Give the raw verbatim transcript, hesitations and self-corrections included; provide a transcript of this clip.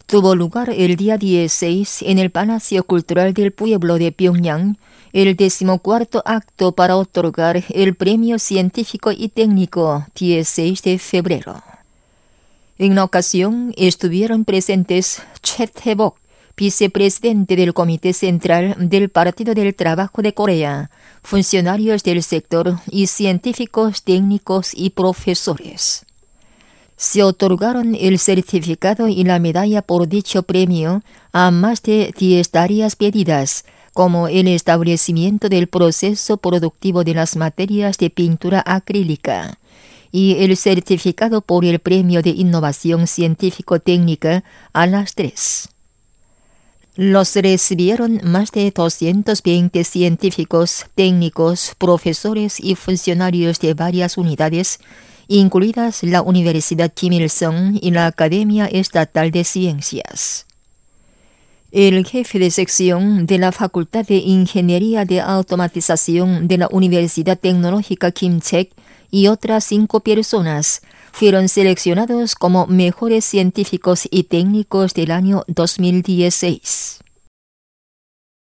Tuvo lugar el día dieciséis en el Palacio Cultural del Pueblo de Pyongyang, el decimocuarto acto para otorgar el Premio Científico y Técnico dieciséis de febrero. En la ocasión estuvieron presentes Choi Tae-bok, vicepresidente del Comité Central del Partido del Trabajo de Corea, funcionarios del sector y científicos, técnicos y profesores. Se otorgaron el certificado y la medalla por dicho premio a más de diez tareas pedidas, como el establecimiento del proceso productivo de las materias de pintura acrílica, y el certificado por el Premio de Innovación Científico-Técnica a las tres. Los recibieron más de doscientos veinte científicos, técnicos, profesores y funcionarios de varias unidades, incluidas la Universidad Kim Il-sung y la Academia Estatal de Ciencias. El jefe de sección de la Facultad de Ingeniería de Automatización de la Universidad Tecnológica Kim Chek y otras cinco personas fueron seleccionados como mejores científicos y técnicos del año dos mil dieciséis.